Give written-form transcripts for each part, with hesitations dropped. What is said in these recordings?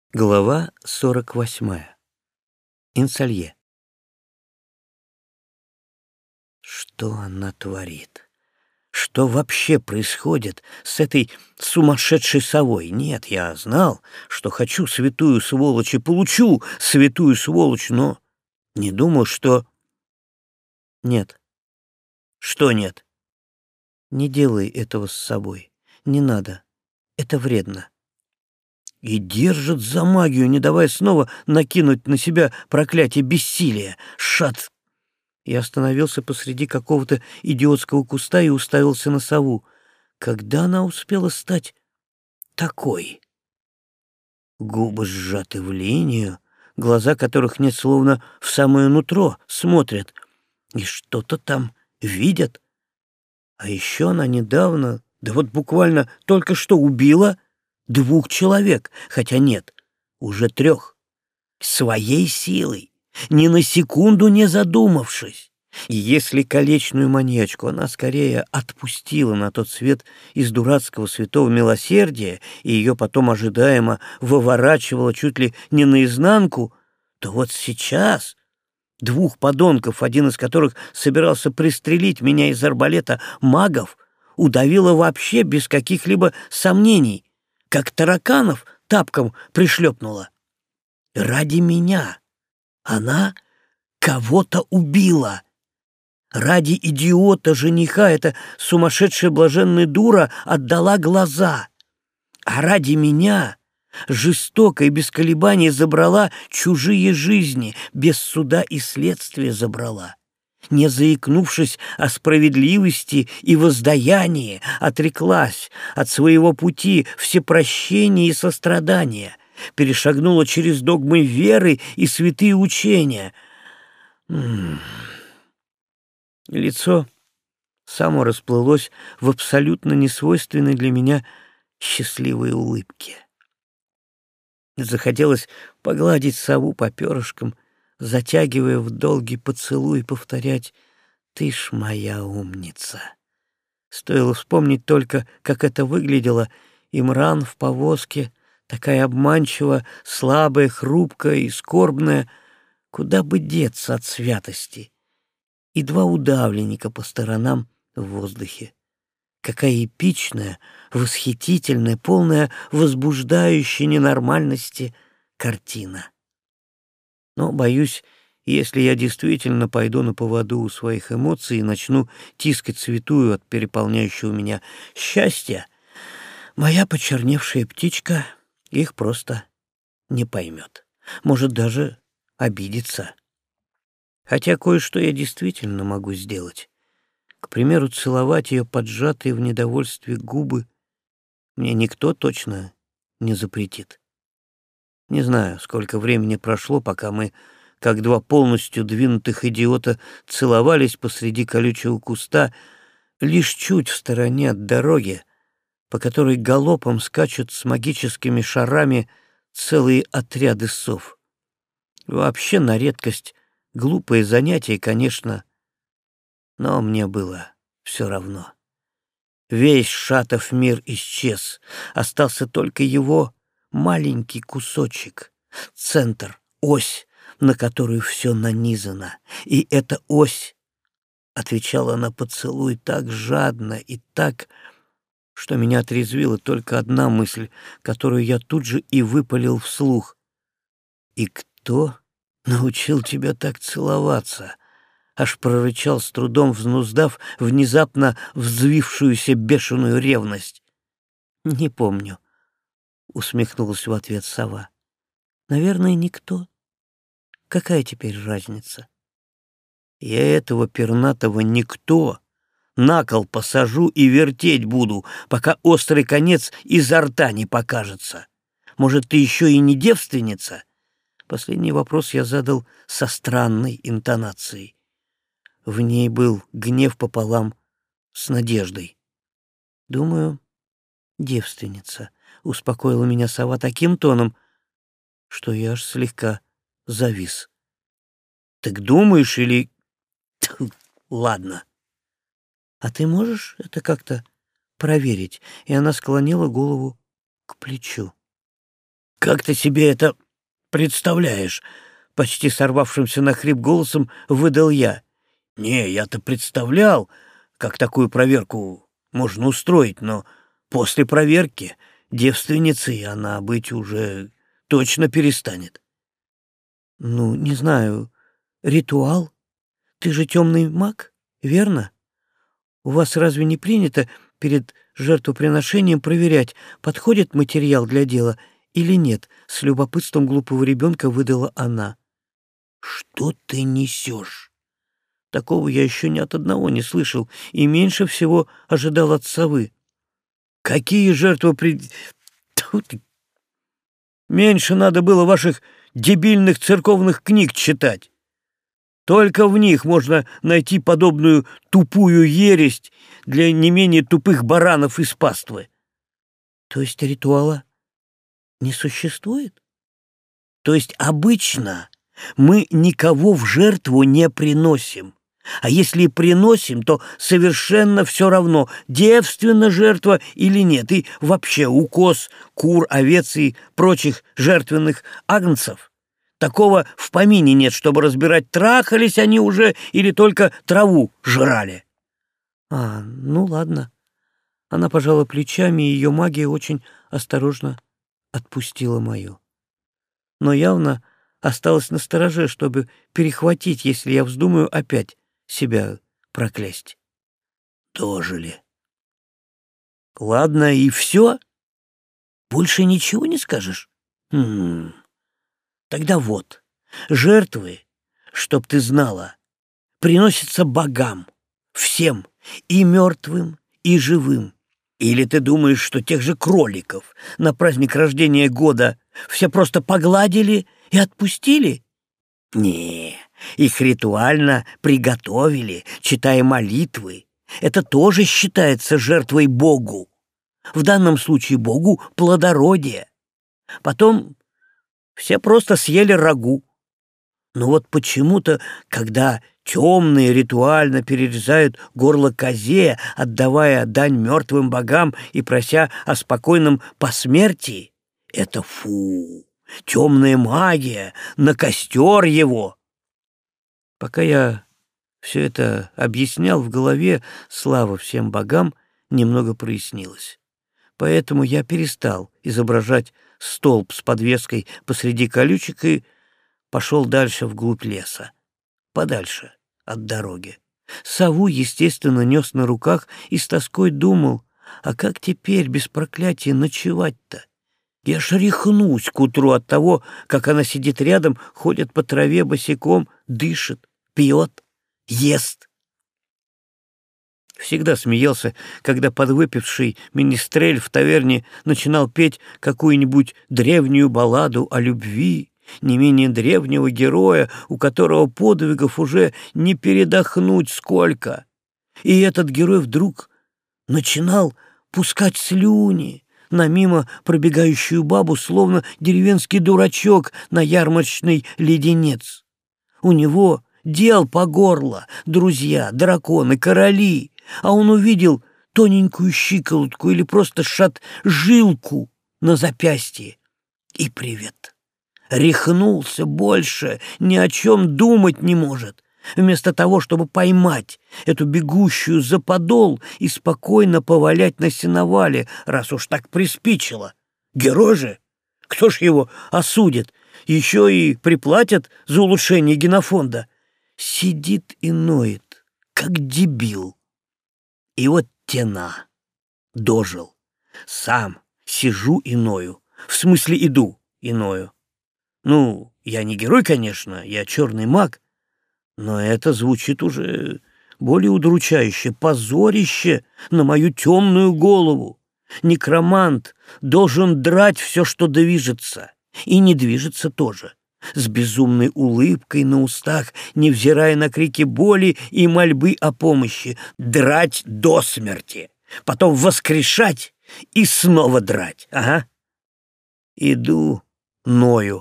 Глава 48. Инсалье. Что она творит? Что вообще происходит с этой сумасшедшей совой? Нет, я знал, что хочу святую сволочь и получу святую сволочь, но не думал, что... Нет. Что нет? Не делай этого с собой. Не надо. Это вредно. И держит за магию, не давая снова накинуть на себя проклятие бессилия. Шат! Я остановился посреди какого-то идиотского куста и уставился на сову. Когда она успела стать такой? Губы сжаты в линию, глаза которых нет, словно в самое нутро смотрят и что-то там видят. А еще она недавно, да вот буквально только что убила 2 человек, хотя нет, уже 3, своей силой, ни на секунду не задумавшись. И если колечную маньячку она скорее отпустила на тот свет из дурацкого святого милосердия и ее потом ожидаемо выворачивала чуть ли не наизнанку, то вот сейчас 2 подонков, один из которых собирался пристрелить меня из арбалета магов, удавила вообще без каких-либо сомнений, как тараканов тапком пришлепнула. Ради меня она кого-то убила. Ради идиота-жениха эта сумасшедшая блаженная дура отдала глаза. А ради меня жестоко и без колебаний забрала чужие жизни, без суда и следствия забрала. Не заикнувшись о справедливости и воздаянии, отреклась от своего пути всепрощения и сострадания, перешагнула через догмы веры и святые учения. Лицо само расплылось в абсолютно несвойственной для меня счастливой улыбке. Захотелось погладить сову по перышкам, затягивая в долгий поцелуй и повторять: «Ты ж моя умница». Стоило вспомнить только, как это выглядело, Имран в повозке, такая обманчиво слабая, хрупкая и скорбная, куда бы деться от святости, и 2 удавленника по сторонам в воздухе. Какая эпичная, восхитительная, полная возбуждающей ненормальности картина. Но, боюсь, если я действительно пойду на поводу у своих эмоций и начну тискать святую от переполняющего меня счастья, моя почерневшая птичка их просто не поймет. Может, даже обидится. Хотя кое-что я действительно могу сделать. К примеру, целовать ее поджатые в недовольстве губы мне никто точно не запретит. Не знаю, сколько времени прошло, пока мы, как 2 полностью двинутых идиота, целовались посреди колючего куста, лишь чуть в стороне от дороги, по которой галопом скачут с магическими шарами целые отряды сов. Вообще, на редкость, глупое занятие, конечно, но мне было все равно. Весь Шатов мир исчез, остался только его маленький кусочек, центр, ось, на которую все нанизано. И эта ось отвечала на поцелуй так жадно и так, что меня отрезвила только одна мысль, которую я тут же и выпалил вслух. «И кто научил тебя так целоваться?» Аж прорычал, с трудом взнуздав внезапно взвившуюся бешеную ревность. «Не помню», — усмехнулась в ответ сова. «Наверное, никто. Какая теперь разница? Я этого пернатого никто на кол посажу и вертеть буду, пока острый конец изо рта не покажется. Может, ты еще и не девственница?» Последний вопрос я задал со странной интонацией. В ней был гнев пополам с надеждой. «Думаю, девственница», — успокоила меня сова таким тоном, что я аж слегка завис. «Так думаешь или...» Тьфу, ладно. «А ты можешь это как-то проверить?» И она склонила голову к плечу. «Как ты себе это представляешь?» — почти сорвавшимся на хрип голосом выдал я. «Не, я-то представлял, как такую проверку можно устроить, но после проверки девственницей она быть уже точно перестанет». «Ну, не знаю, ритуал? Ты же темный маг, верно? У вас разве не принято перед жертвоприношением проверять, подходит материал для дела или нет?» — с любопытством глупого ребенка выдала она. «Что ты несешь?» Такого я еще ни от одного не слышал и меньше всего ожидал от совы. «Какие Тьфу ты! Меньше надо было ваших дебильных церковных книг читать. Только в них можно найти подобную тупую ересь для не менее тупых баранов из паствы». «То есть ритуала не существует?» «То есть обычно мы никого в жертву не приносим. А если и приносим, то совершенно все равно, девственна жертва или нет. И вообще укос кур, овец и прочих жертвенных агнцев. Такого в помине нет, чтобы разбирать, трахались они уже или только траву жрали». Ну ладно». Она пожала плечами, и ее магия очень осторожно отпустила мою. Но явно осталась настороже, чтобы перехватить, если я вздумаю опять себя проклясть. «Дожили. Ладно, и все? Больше ничего не скажешь? Тогда вот, жертвы, чтоб ты знала, приносятся богам, всем, и мертвым, и живым. Или ты думаешь, что тех же кроликов на праздник рождения года все просто погладили и отпустили? Не, их ритуально приготовили, читая молитвы. Это тоже считается жертвой Богу. В данном случае Богу плодородие. Потом все просто съели рагу. Но вот почему-то, когда темные ритуально перерезают горло козе, отдавая дань мертвым богам и прося о спокойном посмертии, это фу, темная магия, на костер его. Пока я все это объяснял в голове, слава всем богам, немного прояснилось. Поэтому я перестал изображать столб с подвеской посреди колючек и пошел дальше вглубь леса, подальше от дороги. Сову, естественно, нес на руках и с тоской думал, а как теперь без проклятия ночевать-то? Я ж рехнусь к утру от того, как она сидит рядом, ходит по траве босиком, дышит, пьет, ест. Всегда смеялся, когда подвыпивший министрель в таверне начинал петь какую-нибудь древнюю балладу о любви, не менее древнего героя, у которого подвигов уже не передохнуть сколько. И этот герой вдруг начинал пускать слюни на мимо пробегающую бабу, словно деревенский дурачок на ярмарочный леденец. У него дел по горло, друзья, драконы, короли, а он увидел тоненькую щиколотку или просто жилку на запястье. И привет. Рехнулся больше, ни о чем думать не может. Вместо того, чтобы поймать эту бегущую за подол и спокойно повалять на сеновале, раз уж так приспичило. Герой же! Кто ж его осудит? Еще и приплатят за улучшение генофонда. Сидит и ноет, как дебил. И вот тена. Дожил. Сам сижу и ною. В смысле иду и ною. Ну, я не герой, конечно, я черный маг, но это звучит уже более удручающе. Позорище на мою темную голову. Некромант должен драть все, что движется, и не движется тоже. С безумной улыбкой на устах, невзирая на крики боли и мольбы о помощи. Драть до смерти, потом воскрешать и снова драть. Ага. Иду, ною.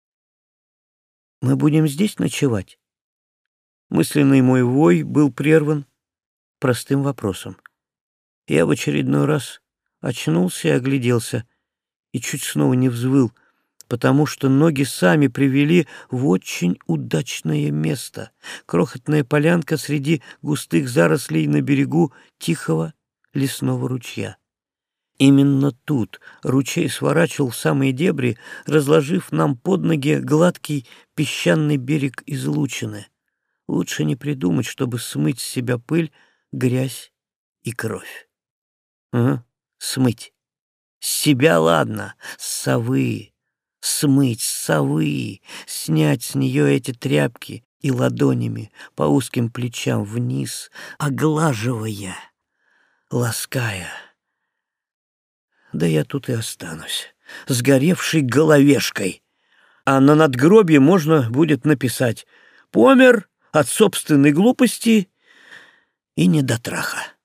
Мы будем здесь ночевать? Мысленный мой вой был прерван простым вопросом. Я в очередной раз очнулся и огляделся, и чуть снова не взвыл, потому что ноги сами привели в очень удачное место. Крохотная полянка среди густых зарослей на берегу тихого лесного ручья. Именно тут ручей сворачивал в самые дебри, разложив нам под ноги гладкий песчаный берег излучины. Лучше не придумать, чтобы смыть с себя пыль, грязь и кровь. Ага, смыть. С себя ладно, с совы. Смыть с совы, снять с нее эти тряпки и ладонями по узким плечам вниз, оглаживая, лаская. Да я тут и останусь, сгоревшей головешкой. А на надгробье можно будет написать: «Помер от собственной глупости и недотраха».